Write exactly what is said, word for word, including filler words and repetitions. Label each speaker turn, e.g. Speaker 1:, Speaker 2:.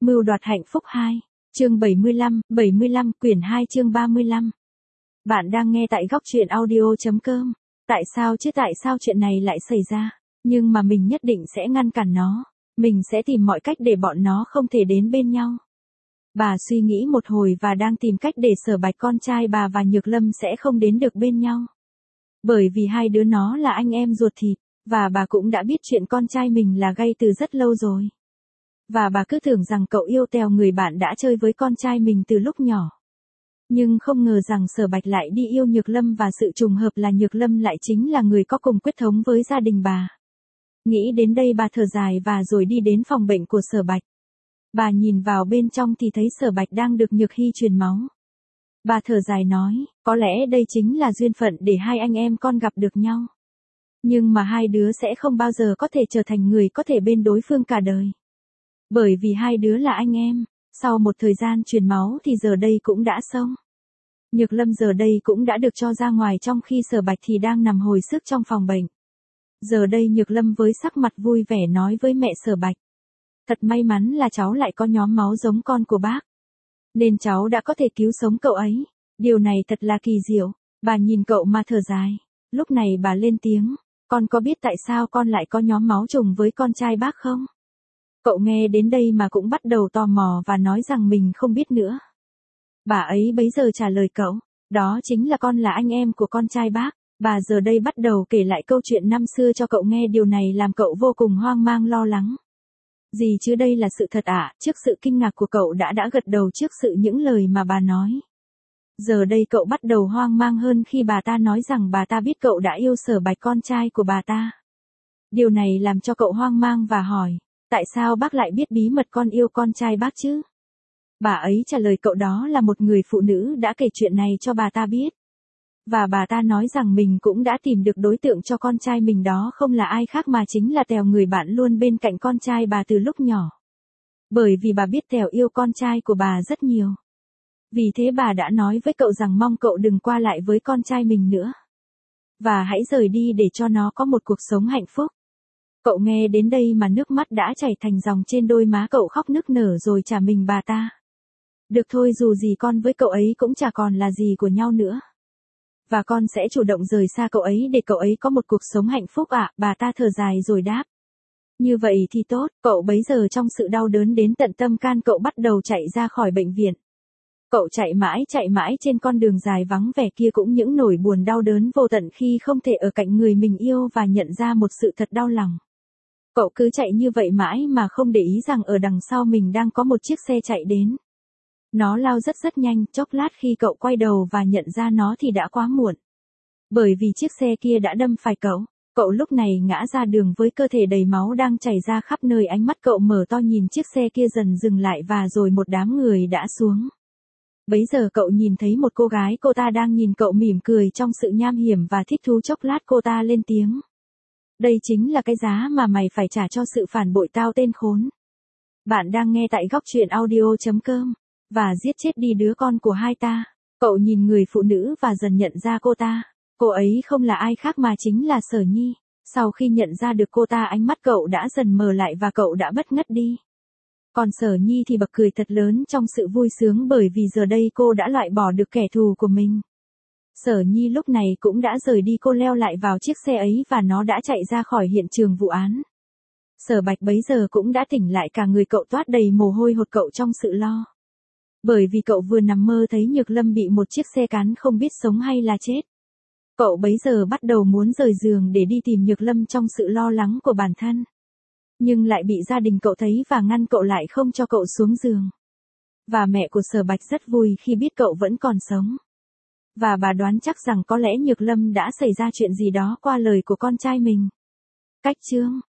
Speaker 1: Mưu đoạt hạnh phúc hai. Chương bảy mươi lăm, bảy mươi lăm, quyển hai chương ba mươi lăm. Bạn đang nghe tại góc truyện audio.com. Tại sao chứ tại sao chuyện này lại xảy ra? Nhưng mà mình nhất định sẽ ngăn cản nó. Mình sẽ tìm mọi cách để bọn nó không thể đến bên nhau. Bà suy nghĩ một hồi và đang tìm cách để Sở Bạch con trai bà và Nhược Lâm sẽ không đến được bên nhau. Bởi vì hai đứa nó là anh em ruột thịt, và bà cũng đã biết chuyện con trai mình là gay từ rất lâu rồi. Và bà cứ tưởng rằng cậu yêu Tèo người bạn đã chơi với con trai mình từ lúc nhỏ. Nhưng không ngờ rằng Sở Bạch lại đi yêu Nhược Lâm và sự trùng hợp là Nhược Lâm lại chính là người có cùng huyết thống với gia đình bà. Nghĩ đến đây bà thở dài và rồi đi đến phòng bệnh của Sở Bạch. Bà nhìn vào bên trong thì thấy Sở Bạch đang được Nhược Hy truyền máu. Bà thở dài nói, có lẽ đây chính là duyên phận để hai anh em con gặp được nhau. Nhưng mà hai đứa sẽ không bao giờ có thể trở thành người có thể bên đối phương cả đời. Bởi vì hai đứa là anh em, sau một thời gian truyền máu thì giờ đây cũng đã xong. Nhược Lâm giờ đây cũng đã được cho ra ngoài trong khi Sở Bạch thì đang nằm hồi sức trong phòng bệnh. Giờ đây Nhược Lâm với sắc mặt vui vẻ nói với mẹ Sở Bạch. Thật may mắn là cháu lại có nhóm máu giống con của bác. Nên cháu đã có thể cứu sống cậu ấy. Điều này thật là kỳ diệu. Bà nhìn cậu mà thở dài. Lúc này bà lên tiếng. Con có biết tại sao con lại có nhóm máu trùng với con trai bác không? Cậu nghe đến đây mà cũng bắt đầu tò mò và nói rằng mình không biết nữa. Bà ấy bấy giờ trả lời cậu. Đó chính là con là anh em của con trai bác. Bà giờ đây bắt đầu kể lại câu chuyện năm xưa cho cậu nghe. Điều này làm cậu vô cùng hoang mang lo lắng. Gì chứ đây là sự thật ạ? À? Trước sự kinh ngạc của cậu đã đã gật đầu trước sự những lời mà bà nói. Giờ đây cậu bắt đầu hoang mang hơn khi bà ta nói rằng bà ta biết cậu đã yêu Sở Bạch con trai của bà ta. Điều này làm cho cậu hoang mang và hỏi, tại sao bác lại biết bí mật con yêu con trai bác chứ? Bà ấy trả lời cậu đó là một người phụ nữ đã kể chuyện này cho bà ta biết. Và bà ta nói rằng mình cũng đã tìm được đối tượng cho con trai mình, đó không là ai khác mà chính là Tèo người bạn luôn bên cạnh con trai bà từ lúc nhỏ. Bởi vì bà biết Tèo yêu con trai của bà rất nhiều. Vì thế bà đã nói với cậu rằng mong cậu đừng qua lại với con trai mình nữa. Và hãy rời đi để cho nó có một cuộc sống hạnh phúc. Cậu nghe đến đây mà nước mắt đã chảy thành dòng trên đôi má cậu, khóc nức nở rồi trả mình bà ta. Được thôi, dù gì con với cậu ấy cũng chả còn là gì của nhau nữa. Và con sẽ chủ động rời xa cậu ấy để cậu ấy có một cuộc sống hạnh phúc ạ, à, bà ta thở dài rồi đáp. Như vậy thì tốt, cậu bấy giờ trong sự đau đớn đến tận tâm can cậu bắt đầu chạy ra khỏi bệnh viện. Cậu chạy mãi chạy mãi trên con đường dài vắng vẻ kia, cũng những nỗi buồn đau đớn vô tận khi không thể ở cạnh người mình yêu và nhận ra một sự thật đau lòng. Cậu cứ chạy như vậy mãi mà không để ý rằng ở đằng sau mình đang có một chiếc xe chạy đến. Nó lao rất rất nhanh, chốc lát khi cậu quay đầu và nhận ra nó thì đã quá muộn. Bởi vì chiếc xe kia đã đâm phải cậu. Cậu lúc này ngã ra đường với cơ thể đầy máu đang chảy ra khắp nơi, ánh mắt cậu mở to nhìn chiếc xe kia dần dừng lại và rồi một đám người đã xuống. Bấy giờ cậu nhìn thấy một cô gái, cô ta đang nhìn cậu mỉm cười trong sự nham hiểm và thích thú. Chốc lát cô ta lên tiếng. Đây chính là cái giá mà mày phải trả cho sự phản bội tao, tên khốn. Bạn đang nghe tại góc truyện audio.com. Và giết chết đi đứa con của hai ta. Cậu nhìn người phụ nữ và dần nhận ra cô ta. Cô ấy không là ai khác mà chính là Sở Nhi. Sau khi nhận ra được cô ta, ánh mắt cậu đã dần mờ lại và cậu đã bất ngất đi. Còn Sở Nhi thì bật cười thật lớn trong sự vui sướng, bởi vì giờ đây cô đã loại bỏ được kẻ thù của mình. Sở Nhi lúc này cũng đã rời đi, cô leo lại vào chiếc xe ấy và nó đã chạy ra khỏi hiện trường vụ án. Sở Bạch bấy giờ cũng đã tỉnh lại, cả người cậu toát đầy mồ hôi hột, cậu trong sự lo. Bởi vì cậu vừa nằm mơ thấy Nhược Lâm bị một chiếc xe cán, không biết sống hay là chết. Cậu bấy giờ bắt đầu muốn rời giường để đi tìm Nhược Lâm trong sự lo lắng của bản thân. Nhưng lại bị gia đình cậu thấy và ngăn cậu lại, không cho cậu xuống giường. Và mẹ của Sở Bạch rất vui khi biết cậu vẫn còn sống. Và bà đoán chắc rằng có lẽ Nhược Lâm đã xảy ra chuyện gì đó qua lời của con trai mình. Cách chương